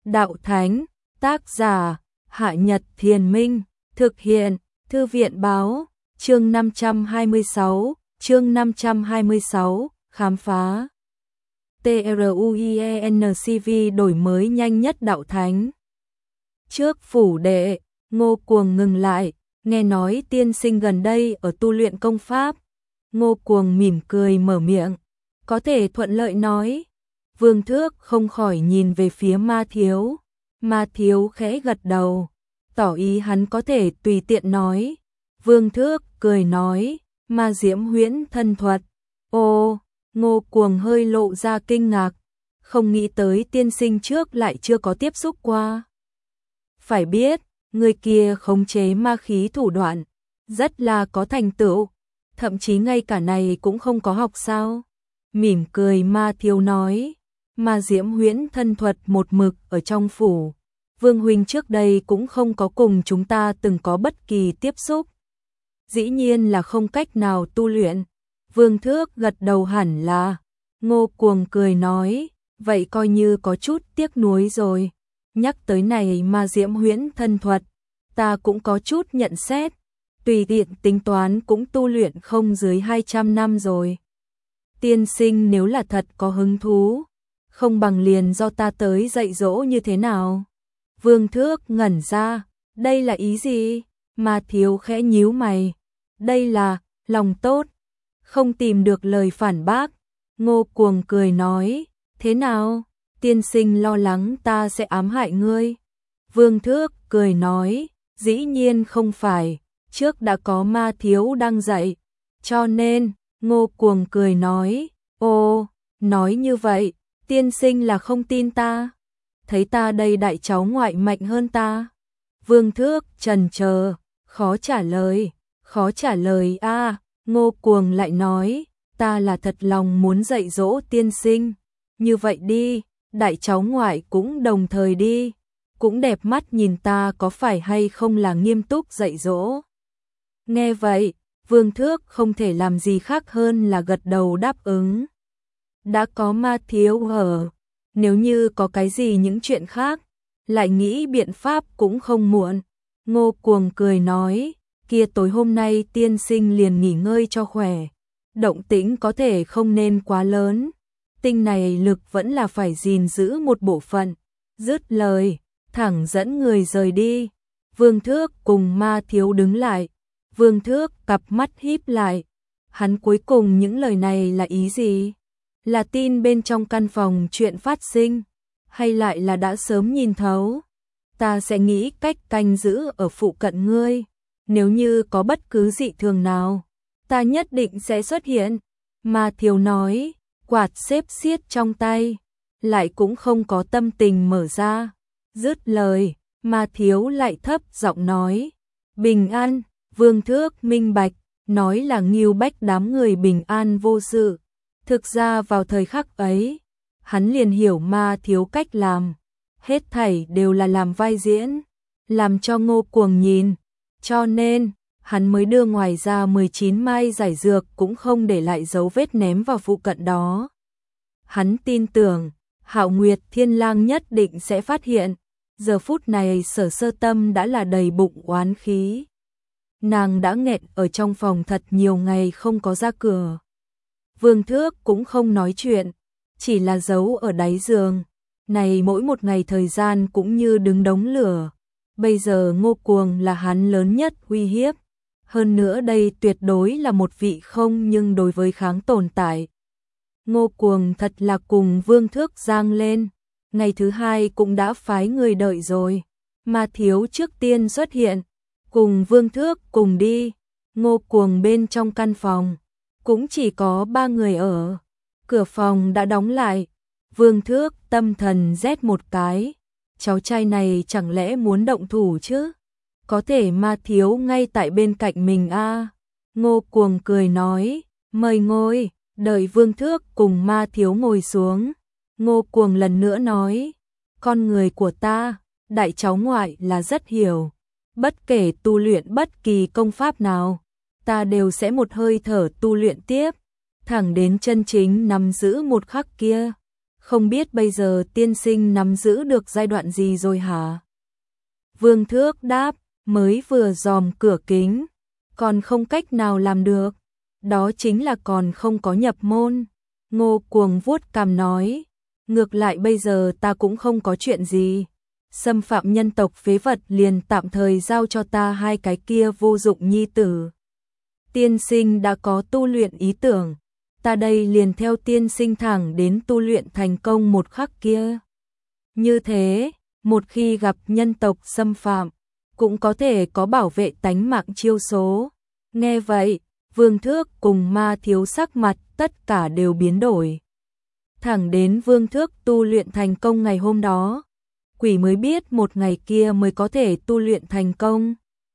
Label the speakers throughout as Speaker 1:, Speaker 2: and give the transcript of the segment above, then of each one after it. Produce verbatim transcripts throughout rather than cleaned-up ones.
Speaker 1: đạo thánh, tác giả, Hạ Nhật Thiền Minh, thực hiện, Thư viện báo, chương năm trăm hai mươi sáu, chương năm trăm hai mươi sáu, khám phá. TRUIENCV đổi mới nhanh nhất đạo thánh. Trước phủ đệ, Ngô Cuồng ngừng lại, nghe nói tiên sinh gần đây ở tu luyện công pháp. Ngô Cuồng mỉm cười mở miệng, có thể thuận lợi nói. Vương Thước không khỏi nhìn về phía Ma Thiếu. Ma Thiếu khẽ gật đầu, tỏ ý hắn có thể tùy tiện nói. Vương Thước cười nói, Ma Diễm huyễn thân thuật. Ô, Ngô Cuồng hơi lộ ra kinh ngạc, không nghĩ tới tiên sinh trước lại chưa có tiếp xúc qua. Phải biết, người kia khống chế ma khí thủ đoạn, rất là có thành tựu, thậm chí ngay cả này cũng không có học sao. Mỉm cười Ma Thiếu nói, Ma Diễm huyễn thân thuật một mực ở trong phủ. Vương huynh trước đây cũng không có cùng chúng ta từng có bất kỳ tiếp xúc. Dĩ nhiên là không cách nào tu luyện. Vương Thước gật đầu hẳn là. Ngô Cuồng cười nói, vậy coi như có chút tiếc nuối rồi. Nhắc tới này Ma Diễm huyễn thân thuật, ta cũng có chút nhận xét. Tùy tiện tính toán cũng tu luyện không dưới hai trăm năm rồi. Tiên sinh nếu là thật có hứng thú, không bằng liền do ta tới dạy dỗ như thế nào. Vương Thước ngẩn ra, đây là ý gì? Ma Thiếu khẽ nhíu mày, đây là lòng tốt. Không tìm được lời phản bác, Ngô Cuồng cười nói, thế nào? Tiên sinh lo lắng ta sẽ ám hại ngươi. Vương Thước cười nói, dĩ nhiên không phải, trước đã có Ma Thiếu đang dạy, cho nên, Ngô Cuồng cười nói, ô, nói như vậy, tiên sinh là không tin ta, thấy ta đây đại cháu ngoại mạnh hơn ta. Vương Thước chần chờ, khó trả lời, khó trả lời a. À, Ngô Cuồng lại nói, ta là thật lòng muốn dạy dỗ tiên sinh, như vậy đi, đại cháu ngoại cũng đồng thời đi, cũng đẹp mắt nhìn ta có phải hay không là nghiêm túc dạy dỗ. Nghe vậy, Vương Thước không thể làm gì khác hơn là gật đầu đáp ứng. Đã có Ma Thiếu ở, nếu như có cái gì những chuyện khác, lại nghĩ biện pháp cũng không muộn. Ngô Cuồng cười nói, kia tối hôm nay tiên sinh liền nghỉ ngơi cho khỏe, động tĩnh có thể không nên quá lớn, tinh này lực vẫn là phải gìn giữ một bộ phận. Dứt lời, thẳng dẫn người rời đi. Vương Thước cùng Ma Thiếu đứng lại. Vương Thước cặp mắt híp lại, hắn cuối cùng những lời này là ý gì? Là tin bên trong căn phòng chuyện phát sinh, hay lại là đã sớm nhìn thấu? Ta sẽ nghĩ cách canh giữ ở phụ cận ngươi, nếu như có bất cứ dị thường nào, ta nhất định sẽ xuất hiện. Ma Thiếu nói, quạt xếp xiết trong tay, lại cũng không có tâm tình mở ra. Dứt lời, Ma Thiếu lại thấp giọng nói, bình an. Vương Thước minh bạch, nói là Ngưu Bách đám người bình an vô sự. Thực ra vào thời khắc ấy, hắn liền hiểu Ma Thiếu cách làm, hết thảy đều là làm vai diễn, làm cho Ngô Cuồng nhìn, cho nên hắn mới đưa ngoài ra mười chín mai giải dược cũng không để lại dấu vết ném vào phụ cận đó. Hắn tin tưởng, Hạo Nguyệt Thiên Lang nhất định sẽ phát hiện, giờ phút này Sở Sơ Tâm đã là đầy bụng oán khí. Nàng đã nghẹn ở trong phòng thật nhiều ngày không có ra cửa. Vương Thước cũng không nói chuyện, chỉ là giấu ở đáy giường. Này mỗi một ngày thời gian cũng như đứng đống lửa. Bây giờ Ngô Cuồng là hắn lớn nhất uy hiếp. Hơn nữa đây tuyệt đối là một vị không nhưng đối với kháng tồn tại. Ngô Cuồng thật là cùng Vương Thước giang lên. Ngày thứ hai cũng đã phái người đợi rồi. Ma Thiếu trước tiên xuất hiện, cùng Vương Thước cùng đi. Ngô Cuồng bên trong căn phòng, cũng chỉ có ba người ở. Cửa phòng đã đóng lại. Vương Thước tâm thần rét một cái. Cháu trai này chẳng lẽ muốn động thủ chứ? Có thể Ma Thiếu ngay tại bên cạnh mình a. À. Ngô Cuồng cười nói, mời ngồi. Đợi Vương Thước cùng Ma Thiếu ngồi xuống, Ngô Cuồng lần nữa nói, con người của ta, đại cháu ngoại là rất hiểu. Bất kể tu luyện bất kỳ công pháp nào, ta đều sẽ một hơi thở tu luyện tiếp, thẳng đến chân chính nắm giữ một khắc kia. Không biết bây giờ tiên sinh nắm giữ được giai đoạn gì rồi hả? Vương Thước đáp, mới vừa dòm cửa kính, còn không cách nào làm được, đó chính là còn không có nhập môn. Ngô Cuồng vuốt cằm nói, ngược lại bây giờ ta cũng không có chuyện gì, xâm phạm nhân tộc phế vật liền tạm thời giao cho ta hai cái kia vô dụng nhi tử. Tiên sinh đã có tu luyện ý tưởng, ta đây liền theo tiên sinh thẳng đến tu luyện thành công một khắc kia. Như thế, một khi gặp nhân tộc xâm phạm, cũng có thể có bảo vệ tánh mạng chiêu số. Nghe vậy, Vương Thước cùng Ma Thiếu sắc mặt tất cả đều biến đổi. Thẳng đến Vương Thước tu luyện thành công ngày hôm đó, quỷ mới biết một ngày kia mới có thể tu luyện thành công.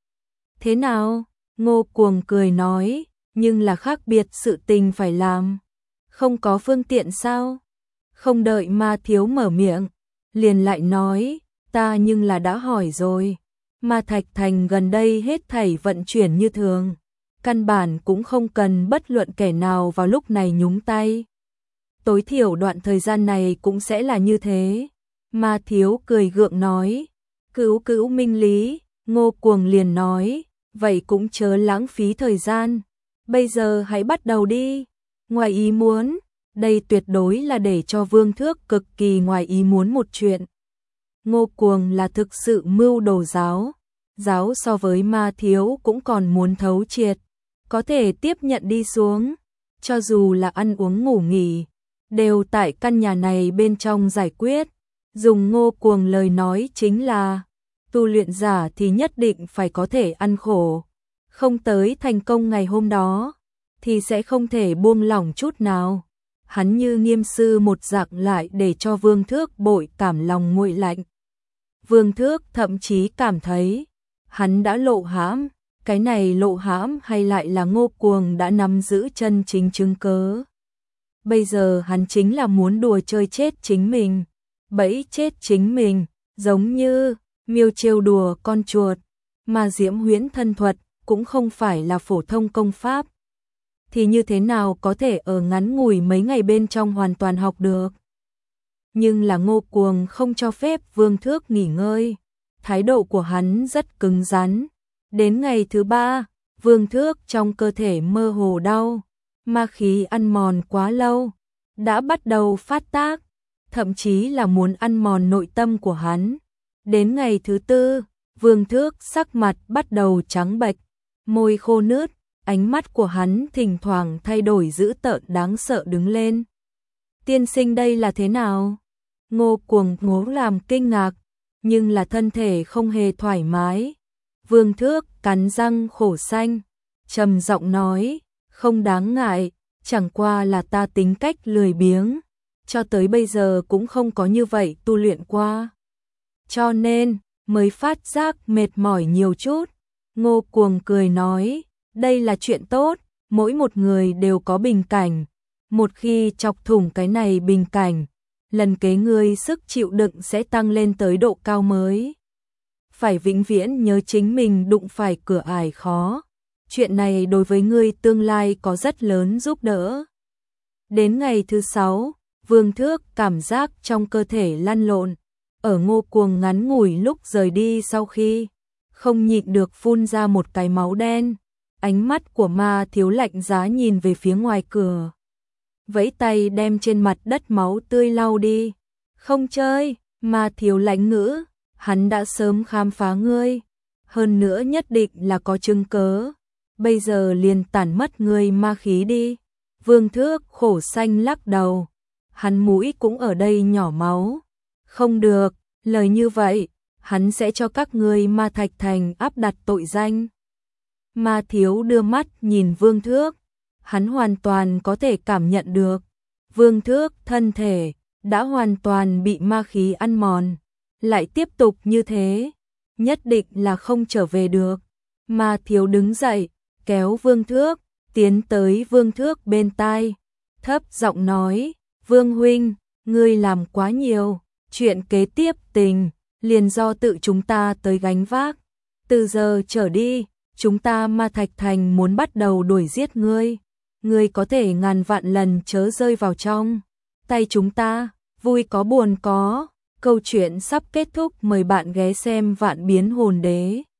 Speaker 1: Thế nào? Ngô Cuồng cười nói, nhưng là khác biệt sự tình phải làm. Không có phương tiện sao? Không đợi Ma Thiếu mở miệng, liền lại nói, ta nhưng là đã hỏi rồi. Ma Thạch Thành gần đây hết thảy vận chuyển như thường, căn bản cũng không cần bất luận kẻ nào vào lúc này nhúng tay. Tối thiểu đoạn thời gian này cũng sẽ là như thế. Ma Thiếu cười gượng nói, cứu cứu minh lý. Ngô Cuồng liền nói, vậy cũng chớ lãng phí thời gian, bây giờ hãy bắt đầu đi. Ngoài ý muốn, đây tuyệt đối là để cho Vương Thước cực kỳ ngoài ý muốn một chuyện. Ngô Cuồng là thực sự mưu đồ giáo, giáo so với Ma Thiếu cũng còn muốn thấu triệt, có thể tiếp nhận đi xuống, cho dù là ăn uống ngủ nghỉ, đều tại căn nhà này bên trong giải quyết. Dùng Ngô Cuồng lời nói chính là, tu luyện giả thì nhất định phải có thể ăn khổ, không tới thành công ngày hôm đó, thì sẽ không thể buông lỏng chút nào. Hắn như nghiêm sư một dạng lại để cho Vương Thước bội cảm lòng nguội lạnh. Vương Thước thậm chí cảm thấy, hắn đã lộ hãm, cái này lộ hãm hay lại là Ngô Cuồng đã nắm giữ chân chính chứng cớ. Bây giờ hắn chính là muốn đùa chơi chết chính mình, bẫy chết chính mình, giống như miêu trêu đùa con chuột, mà Diễm Huyễn thân thuật cũng không phải là phổ thông công pháp. Thì như thế nào có thể ở ngắn ngủi mấy ngày bên trong hoàn toàn học được. Nhưng là Ngô Cuồng không cho phép Vương Thước nghỉ ngơi, thái độ của hắn rất cứng rắn. Đến ngày thứ ba, Vương Thước trong cơ thể mơ hồ đau, ma khí ăn mòn quá lâu, đã bắt đầu phát tác, thậm chí là muốn ăn mòn nội tâm của hắn. Đến ngày thứ tư, Vương Thước sắc mặt bắt đầu trắng bệch, môi khô nứt, ánh mắt của hắn thỉnh thoảng thay đổi dữ tợn đáng sợ đứng lên. Tiên sinh đây là thế nào? Ngô Cuồng ngố làm kinh ngạc, nhưng là thân thể không hề thoải mái. Vương Thước cắn răng khổ xanh, trầm giọng nói, không đáng ngại, chẳng qua là ta tính cách lười biếng, cho tới bây giờ cũng không có như vậy tu luyện qua. Cho nên, mới phát giác mệt mỏi nhiều chút. Ngô Cuồng cười nói, đây là chuyện tốt, mỗi một người đều có bình cảnh. Một khi chọc thủng cái này bình cảnh, lần kế ngươi sức chịu đựng sẽ tăng lên tới độ cao mới. Phải vĩnh viễn nhớ chính mình đụng phải cửa ải khó. Chuyện này đối với ngươi tương lai có rất lớn giúp đỡ. Đến ngày thứ sáu, Vương Thước cảm giác trong cơ thể lăn lộn. Ở Ngô Cuồng ngắn ngủi lúc rời đi sau khi, không nhịn được phun ra một cái máu đen. Ánh mắt của Ma Thiếu lạnh giá nhìn về phía ngoài cửa, vẫy tay đem trên mặt đất máu tươi lau đi. Không chơi, Ma Thiếu lãnh ngữ, hắn đã sớm khám phá ngươi, hơn nữa nhất định là có chứng cớ, bây giờ liền tản mất ngươi ma khí đi. Vương Thước khổ xanh lắc đầu, hắn mũi cũng ở đây nhỏ máu. Không được, lời như vậy, hắn sẽ cho các ngươi Ma Thạch Thành áp đặt tội danh. Ma Thiếu đưa mắt nhìn Vương Thước, hắn hoàn toàn có thể cảm nhận được, Vương Thước thân thể đã hoàn toàn bị ma khí ăn mòn, lại tiếp tục như thế, nhất định là không trở về được. Ma Thiếu đứng dậy, kéo Vương Thước, tiến tới Vương Thước bên tai, thấp giọng nói, Vương huynh, ngươi làm quá nhiều, chuyện kế tiếp tình, liền do tự chúng ta tới gánh vác. Từ giờ trở đi, chúng ta Ma Thạch Thành muốn bắt đầu đuổi giết ngươi, ngươi có thể ngàn vạn lần chớ rơi vào trong tay chúng ta. vui có buồn có, câu chuyện sắp kết thúc, mời bạn ghé xem Vạn Biến Hồn Đế.